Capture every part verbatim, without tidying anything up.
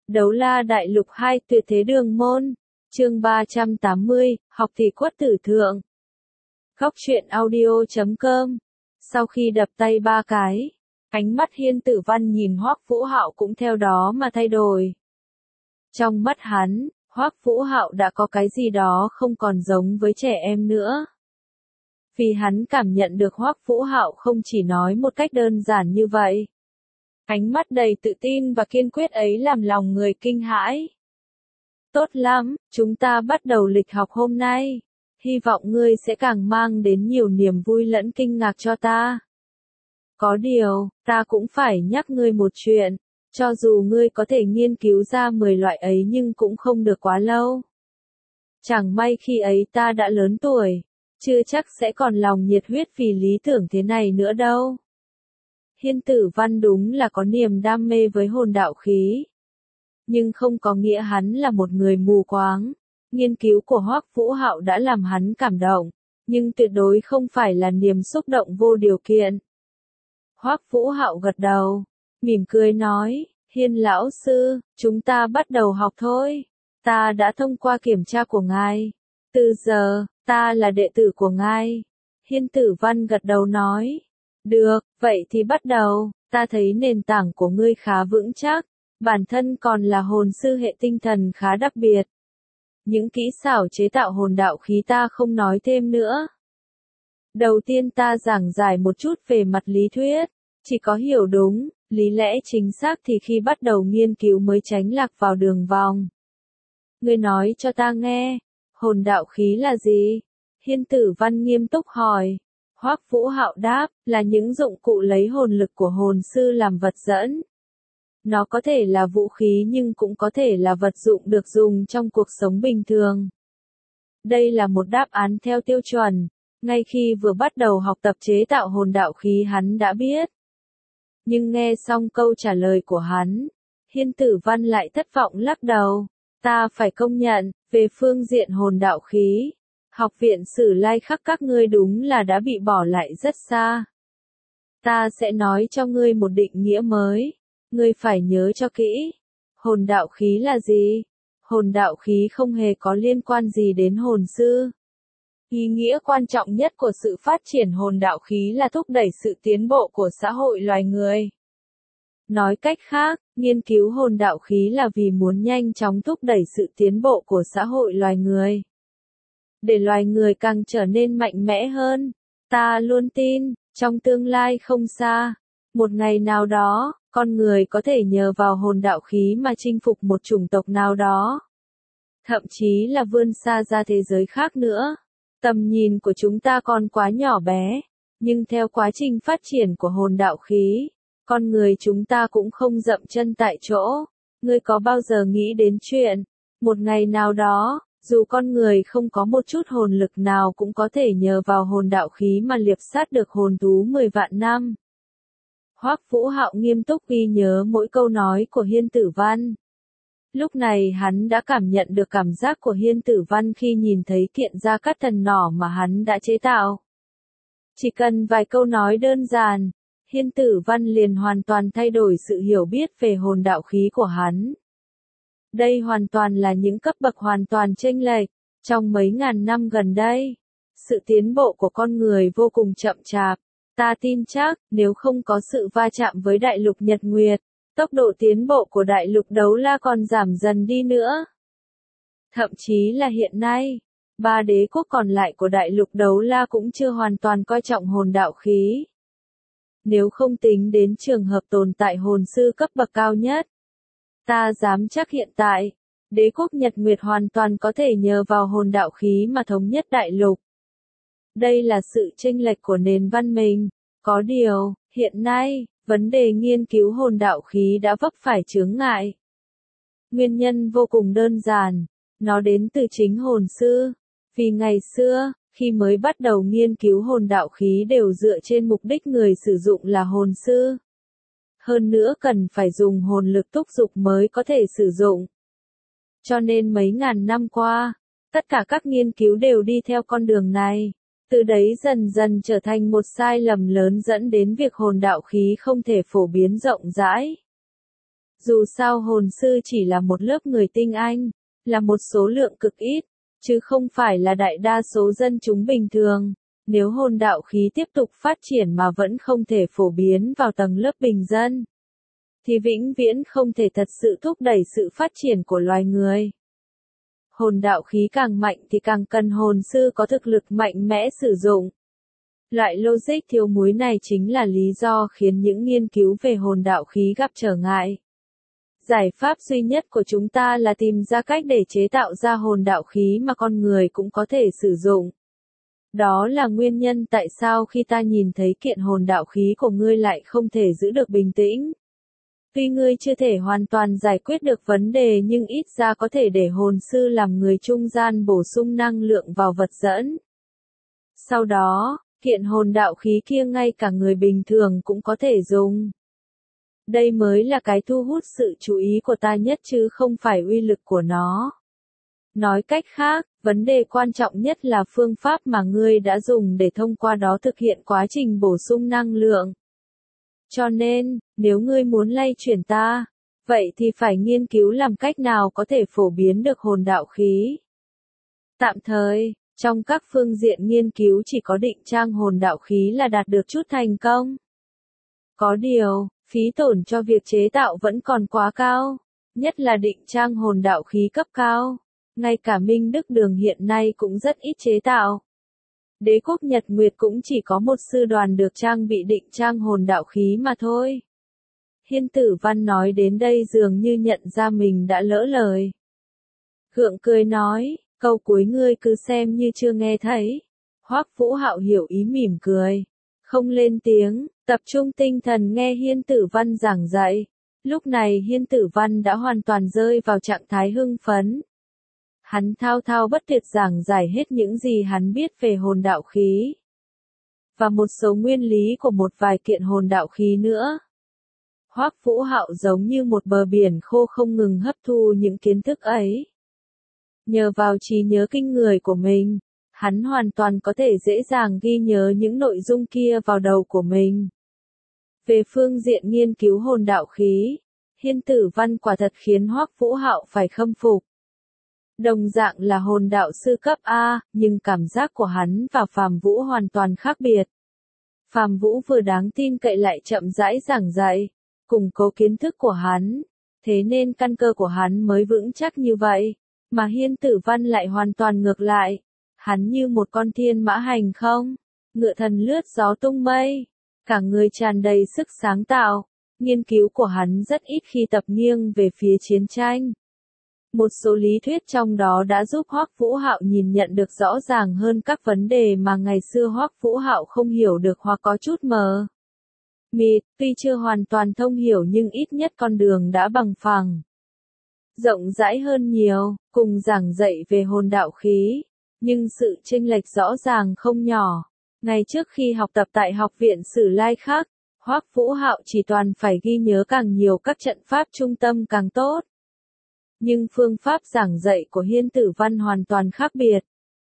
Đấu La Đại Lục hai Tuyệt Thế Đường Môn, chương ba trăm tám mươi, học thì quất tử thượng. Góc truyện audio chấm com. Sau khi đập tay ba cái, ánh mắt Hiên Tử Văn nhìn Hoắc Vũ Hạo cũng theo đó mà thay đổi. Trong mắt hắn, Hoắc Vũ Hạo đã có cái gì đó không còn giống với trẻ em nữa. Vì hắn cảm nhận được Hoắc Vũ Hạo không chỉ nói một cách đơn giản như vậy. Ánh mắt đầy tự tin và kiên quyết ấy làm lòng người kinh hãi. Tốt lắm, chúng ta bắt đầu lịch học hôm nay. Hy vọng ngươi sẽ càng mang đến nhiều niềm vui lẫn kinh ngạc cho ta. Có điều, ta cũng phải nhắc ngươi một chuyện. Cho dù ngươi có thể nghiên cứu ra mười loại ấy nhưng cũng không được quá lâu. Chẳng may khi ấy ta đã lớn tuổi, chưa chắc sẽ còn lòng nhiệt huyết vì lý tưởng thế này nữa đâu. Hiên Tử Văn đúng là có niềm đam mê với hồn đạo khí. Nhưng không có nghĩa hắn là một người mù quáng. Nghiên cứu của Hoắc Vũ Hạo đã làm hắn cảm động, nhưng tuyệt đối không phải là niềm xúc động vô điều kiện. Hoắc Vũ Hạo gật đầu, mỉm cười nói, Hiên lão sư, chúng ta bắt đầu học thôi. Ta đã thông qua kiểm tra của ngài. Từ giờ, ta là đệ tử của ngài. Hiên Tử Văn gật đầu nói. Được, vậy thì bắt đầu, ta thấy nền tảng của ngươi khá vững chắc, bản thân còn là hồn sư hệ tinh thần khá đặc biệt. Những kỹ xảo chế tạo hồn đạo khí ta không nói thêm nữa. Đầu tiên ta giảng giải một chút về mặt lý thuyết, chỉ có hiểu đúng, lý lẽ chính xác thì khi bắt đầu nghiên cứu mới tránh lạc vào đường vòng. Ngươi nói cho ta nghe, hồn đạo khí là gì? Hiên Tử Văn nghiêm túc hỏi. Hoắc Vũ Hạo đáp, là những dụng cụ lấy hồn lực của hồn sư làm vật dẫn. Nó có thể là vũ khí nhưng cũng có thể là vật dụng được dùng trong cuộc sống bình thường. Đây là một đáp án theo tiêu chuẩn, ngay khi vừa bắt đầu học tập chế tạo hồn đạo khí hắn đã biết. Nhưng nghe xong câu trả lời của hắn, Hiên Tử Văn lại thất vọng lắc đầu. Ta phải công nhận, về phương diện hồn đạo khí, Học viện Sử Lai Khắc các ngươi đúng là đã bị bỏ lại rất xa. Ta sẽ nói cho ngươi một định nghĩa mới. Ngươi phải nhớ cho kỹ. Hồn đạo khí là gì? Hồn đạo khí không hề có liên quan gì đến hồn sư. Ý nghĩa quan trọng nhất của sự phát triển hồn đạo khí là thúc đẩy sự tiến bộ của xã hội loài người. Nói cách khác, nghiên cứu hồn đạo khí là vì muốn nhanh chóng thúc đẩy sự tiến bộ của xã hội loài người. Để loài người càng trở nên mạnh mẽ hơn. Ta luôn tin, trong tương lai không xa, một ngày nào đó, con người có thể nhờ vào hồn đạo khí mà chinh phục một chủng tộc nào đó. Thậm chí là vươn xa ra thế giới khác nữa. Tầm nhìn của chúng ta còn quá nhỏ bé, nhưng theo quá trình phát triển của hồn đạo khí, con người chúng ta cũng không dậm chân tại chỗ. Ngươi có bao giờ nghĩ đến chuyện, một ngày nào đó, dù con người không có một chút hồn lực nào cũng có thể nhờ vào hồn đạo khí mà liệp sát được hồn thú mười vạn năm. Hoắc Vũ Hạo nghiêm túc ghi nhớ mỗi câu nói của Hiên Tử Văn. Lúc này hắn đã cảm nhận được cảm giác của Hiên Tử Văn khi nhìn thấy kiện gia cát thần nỏ mà hắn đã chế tạo. Chỉ cần vài câu nói đơn giản, Hiên Tử Văn liền hoàn toàn thay đổi sự hiểu biết về hồn đạo khí của hắn. Đây hoàn toàn là những cấp bậc hoàn toàn chênh lệch. Trong mấy ngàn năm gần đây, sự tiến bộ của con người vô cùng chậm chạp. Ta tin chắc, nếu không có sự va chạm với đại lục Nhật Nguyệt, tốc độ tiến bộ của đại lục Đấu La còn giảm dần đi nữa. Thậm chí là hiện nay, ba đế quốc còn lại của đại lục Đấu La cũng chưa hoàn toàn coi trọng hồn đạo khí. Nếu không tính đến trường hợp tồn tại hồn sư cấp bậc cao nhất, ta dám chắc hiện tại, đế quốc Nhật Nguyệt hoàn toàn có thể nhờ vào hồn đạo khí mà thống nhất đại lục. Đây là sự chênh lệch của nền văn minh. Có điều, hiện nay, vấn đề nghiên cứu hồn đạo khí đã vấp phải chướng ngại. Nguyên nhân vô cùng đơn giản, nó đến từ chính hồn sư. Vì ngày xưa, khi mới bắt đầu nghiên cứu hồn đạo khí đều dựa trên mục đích người sử dụng là hồn sư. Hơn nữa cần phải dùng hồn lực thúc giục mới có thể sử dụng. Cho nên mấy ngàn năm qua, tất cả các nghiên cứu đều đi theo con đường này. Từ đấy dần dần trở thành một sai lầm lớn dẫn đến việc hồn đạo khí không thể phổ biến rộng rãi. Dù sao hồn sư chỉ là một lớp người tinh anh, là một số lượng cực ít, chứ không phải là đại đa số dân chúng bình thường. Nếu hồn đạo khí tiếp tục phát triển mà vẫn không thể phổ biến vào tầng lớp bình dân, thì vĩnh viễn không thể thật sự thúc đẩy sự phát triển của loài người. Hồn đạo khí càng mạnh thì càng cần hồn sư có thực lực mạnh mẽ sử dụng. Loại logic thiếu múi này chính là lý do khiến những nghiên cứu về hồn đạo khí gặp trở ngại. Giải pháp duy nhất của chúng ta là tìm ra cách để chế tạo ra hồn đạo khí mà con người cũng có thể sử dụng. Đó là nguyên nhân tại sao khi ta nhìn thấy kiện hồn đạo khí của ngươi lại không thể giữ được bình tĩnh. Tuy ngươi chưa thể hoàn toàn giải quyết được vấn đề nhưng ít ra có thể để hồn sư làm người trung gian bổ sung năng lượng vào vật dẫn. Sau đó, kiện hồn đạo khí kia ngay cả người bình thường cũng có thể dùng. Đây mới là cái thu hút sự chú ý của ta nhất chứ không phải uy lực của nó. Nói cách khác, vấn đề quan trọng nhất là phương pháp mà ngươi đã dùng để thông qua đó thực hiện quá trình bổ sung năng lượng. Cho nên, nếu ngươi muốn lay chuyển ta, vậy thì phải nghiên cứu làm cách nào có thể phổ biến được hồn đạo khí. Tạm thời, trong các phương diện nghiên cứu chỉ có định trang hồn đạo khí là đạt được chút thành công. Có điều, phí tổn cho việc chế tạo vẫn còn quá cao, nhất là định trang hồn đạo khí cấp cao. Ngay cả Minh Đức Đường hiện nay cũng rất ít chế tạo. Đế quốc Nhật Nguyệt cũng chỉ có một sư đoàn được trang bị định trang hồn đạo khí mà thôi. Hiên Tử Văn nói đến đây dường như nhận ra mình đã lỡ lời. Gượng cười nói, câu cuối ngươi cứ xem như chưa nghe thấy. Hoắc Vũ Hạo hiểu ý mỉm cười. Không lên tiếng, tập trung tinh thần nghe Hiên Tử Văn giảng dạy. Lúc này Hiên Tử Văn đã hoàn toàn rơi vào trạng thái hưng phấn. Hắn thao thao bất tuyệt giảng giải hết những gì hắn biết về hồn đạo khí. Và một số nguyên lý của một vài kiện hồn đạo khí nữa. Hoắc Vũ Hạo giống như một bờ biển khô không ngừng hấp thu những kiến thức ấy. Nhờ vào trí nhớ kinh người của mình, hắn hoàn toàn có thể dễ dàng ghi nhớ những nội dung kia vào đầu của mình. Về phương diện nghiên cứu hồn đạo khí, Hiên Tử Văn quả thật khiến Hoắc Vũ Hạo phải khâm phục. Đồng dạng là hồn đạo sư cấp A, nhưng cảm giác của hắn và Phàm Vũ hoàn toàn khác biệt. Phàm Vũ vừa đáng tin cậy lại chậm rãi giảng dạy, củng cố kiến thức của hắn, thế nên căn cơ của hắn mới vững chắc như vậy, mà Hiên Tử Văn lại hoàn toàn ngược lại, hắn như một con thiên mã hành không, ngựa thần lướt gió tung mây, cả người tràn đầy sức sáng tạo, nghiên cứu của hắn rất ít khi tập nghiêng về phía chiến tranh. Một số lý thuyết trong đó đã giúp Hoắc Vũ Hạo nhìn nhận được rõ ràng hơn các vấn đề mà ngày xưa Hoắc Vũ Hạo không hiểu được hoặc có chút mờ mịt, tuy chưa hoàn toàn thông hiểu nhưng ít nhất con đường đã bằng phẳng. Rộng rãi hơn nhiều, cùng giảng dạy về hồn đạo khí, nhưng sự chênh lệch rõ ràng không nhỏ. Ngay trước khi học tập tại Học viện Sử Lai Khắc, Hoắc Vũ Hạo chỉ toàn phải ghi nhớ càng nhiều các trận pháp trung tâm càng tốt. Nhưng phương pháp giảng dạy của Hiên Tử Văn hoàn toàn khác biệt.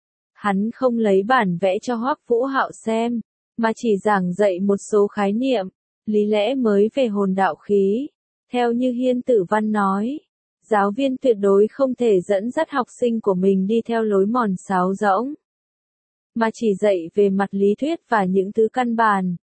Hắn không lấy bản vẽ cho Hoắc Vũ Hạo xem, mà chỉ giảng dạy một số khái niệm, lý lẽ mới về hồn đạo khí. Theo như Hiên Tử Văn nói, giáo viên tuyệt đối không thể dẫn dắt học sinh của mình đi theo lối mòn sáo rỗng, mà chỉ dạy về mặt lý thuyết và những thứ căn bản.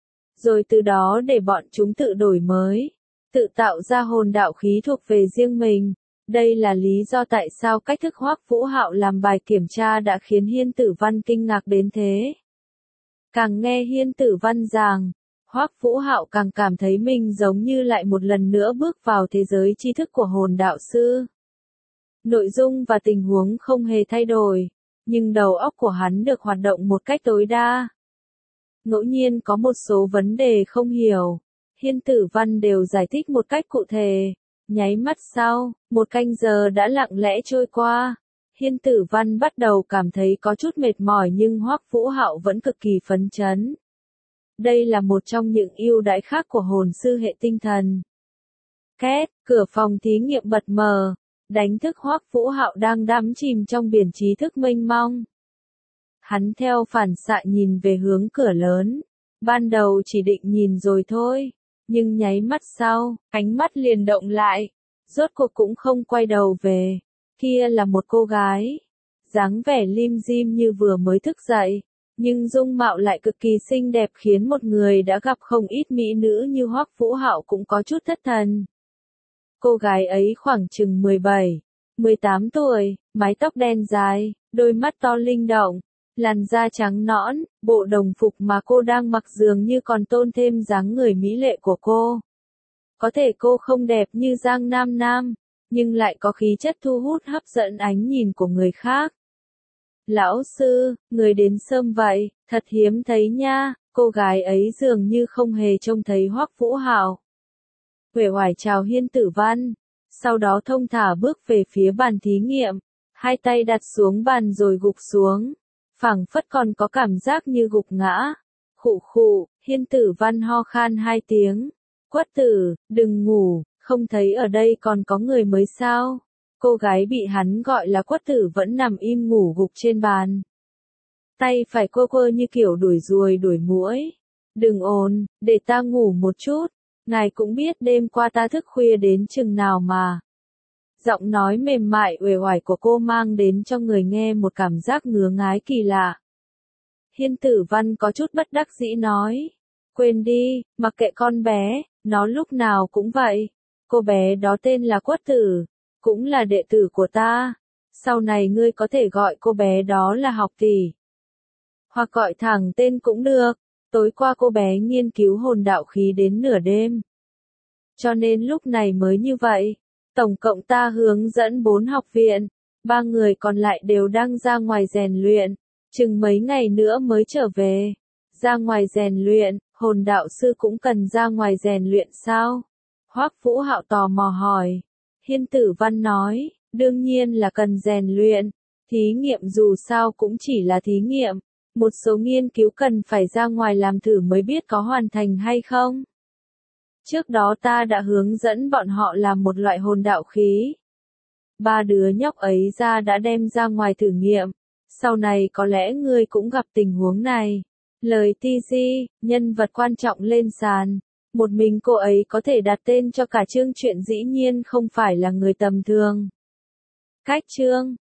Rồi từ đó để bọn chúng tự đổi mới, tự tạo ra hồn đạo khí thuộc về riêng mình. Đây là lý do tại sao cách thức Hoắc Vũ Hạo làm bài kiểm tra đã khiến Hiên Tử Văn kinh ngạc đến thế. Càng nghe Hiên Tử Văn giảng, Hoắc Vũ Hạo càng cảm thấy mình giống như lại một lần nữa bước vào thế giới tri thức của hồn đạo sư. Nội dung và tình huống không hề thay đổi, nhưng đầu óc của hắn được hoạt động một cách tối đa. Ngẫu nhiên có một số vấn đề không hiểu, Hiên Tử Văn đều giải thích một cách cụ thể. Nháy mắt sau, một canh giờ đã lặng lẽ trôi qua. Hiên Tử Văn bắt đầu cảm thấy có chút mệt mỏi nhưng Hoắc Vũ Hạo vẫn cực kỳ phấn chấn. Đây là một trong những ưu đãi khác của hồn sư hệ tinh thần. Két, cửa phòng thí nghiệm bật mở, đánh thức Hoắc Vũ Hạo đang đắm chìm trong biển trí thức mênh mông. Hắn theo phản xạ nhìn về hướng cửa lớn, ban đầu chỉ định nhìn rồi thôi, Nhưng nháy mắt sau, ánh mắt liền động lại, rốt cuộc cũng không quay đầu về. Kia là một cô gái, dáng vẻ lim dim như vừa mới thức dậy, nhưng dung mạo lại cực kỳ xinh đẹp khiến một người đã gặp không ít mỹ nữ như Hoắc Vũ Hạo cũng có chút thất thần. Cô gái ấy khoảng chừng mười bảy, mười tám tuổi, mái tóc đen dài, đôi mắt to linh động, làn da trắng nõn, bộ đồng phục mà cô đang mặc dường như còn tôn thêm dáng người mỹ lệ của cô. Có thể cô không đẹp như Giang Nam Nam, nhưng lại có khí chất thu hút hấp dẫn ánh nhìn của người khác. Lão sư, người đến sớm vậy, thật hiếm thấy nha, cô gái ấy dường như không hề trông thấy Hoắc Vũ Hạo. Uể oải chào Hiên Tử Văn, sau đó thông thả bước về phía bàn thí nghiệm, hai tay đặt xuống bàn rồi gục xuống, phảng phất còn có cảm giác như gục ngã. Khụ khụ, Hiên Tử Văn ho khan hai tiếng, Quất Tử, đừng ngủ, không thấy ở đây còn có người mới sao? Cô gái bị hắn gọi là Quất Tử vẫn nằm im ngủ gục trên bàn. Tay phải quơ quơ như kiểu đuổi ruồi đuổi muỗi. Đừng ồn, để ta ngủ một chút. Ngài cũng biết đêm qua ta thức khuya đến chừng nào mà. Giọng nói mềm mại uể oải của cô mang đến cho người nghe một cảm giác ngứa ngái kỳ lạ. Hiên Tử Văn có chút bất đắc dĩ nói. Quên đi, mặc kệ con bé, nó lúc nào cũng vậy. Cô bé đó tên là Quất Tử, cũng là đệ tử của ta. Sau này ngươi có thể gọi cô bé đó là học tỷ. Hoặc gọi thẳng tên cũng được. Tối qua cô bé nghiên cứu hồn đạo khí đến nửa đêm. Cho nên lúc này mới như vậy. Tổng cộng ta hướng dẫn bốn học viện. Ba người còn lại đều đang ra ngoài rèn luyện. Chừng mấy ngày nữa mới trở về. Ra ngoài rèn luyện, hồn đạo sư cũng cần ra ngoài rèn luyện sao? Hoắc Vũ Hạo tò mò hỏi. Hiên Tử Văn nói, đương nhiên là cần rèn luyện. Thí nghiệm dù sao cũng chỉ là thí nghiệm. Một số nghiên cứu cần phải ra ngoài làm thử mới biết có hoàn thành hay không. Trước đó ta đã hướng dẫn bọn họ làm một loại hồn đạo khí. Ba đứa nhóc ấy ra đã đem ra ngoài thử nghiệm. Sau này có lẽ ngươi cũng gặp tình huống này. Lời ti di, nhân vật quan trọng lên sàn. Một mình cô ấy có thể đặt tên cho cả chương truyện dĩ nhiên không phải là người tầm thường. Cách chương